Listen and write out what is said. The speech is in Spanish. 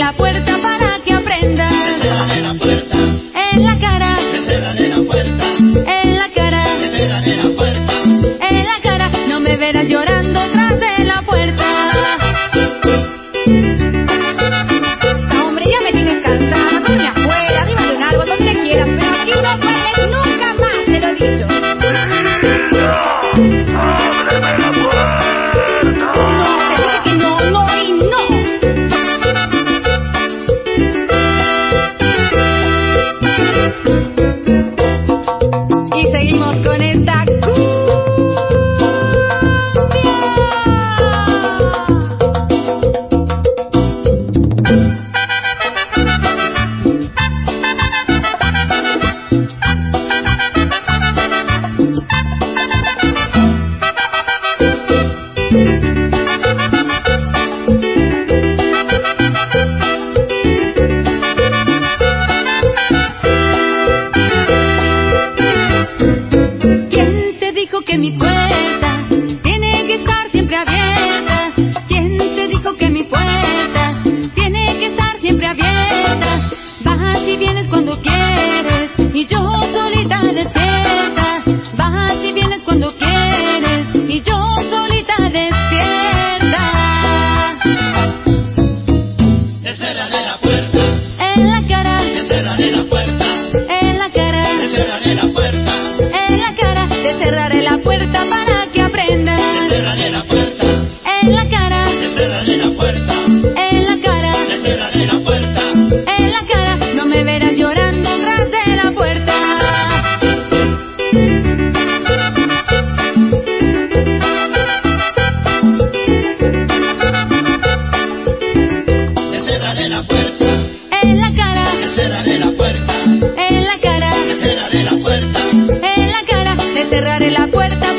la puerta para que aprendas. Te cerraré la puerta. En la cara. Te cerraré la puerta. En la cara. Te cerraré la puerta. En la cara. No me verás llorando tras de la puerta. Hombre, ya me tienes cansada. Duerme afuera, arriba de un árbol, donde quieras, pero aquí no duermes nunca más, te lo he dicho. ¡Ábreme la puerta! No, te dije que no, no y no. Y seguimos con esta cumbia. ¿Quién te dijo que mi puerta tiene que estar siempre abierta? ¿Quién te dijo que mi puerta tiene que estar siempre abierta? Bajas y vienes cuando quieres y yo solita despierta. Bajas y vienes cuando quieres y yo solita despierta. Te cerraré la puerta. En la cara, Te cerraré la puerta. en la cara, Te cerraré la puerta. en la cara. Te cerraré la puerta para que aprendas. Te cerraré la puerta. En la cara, Te cerraré la puerta. en la cara, Te cerraré la puerta. en la cara. No me verás llorando tras de la puerta. Te cerraré la puerta. En la cara, Te cerraré la puerta. en la cara, Te cerraré la puerta. en la cara. Te cerraré la puerta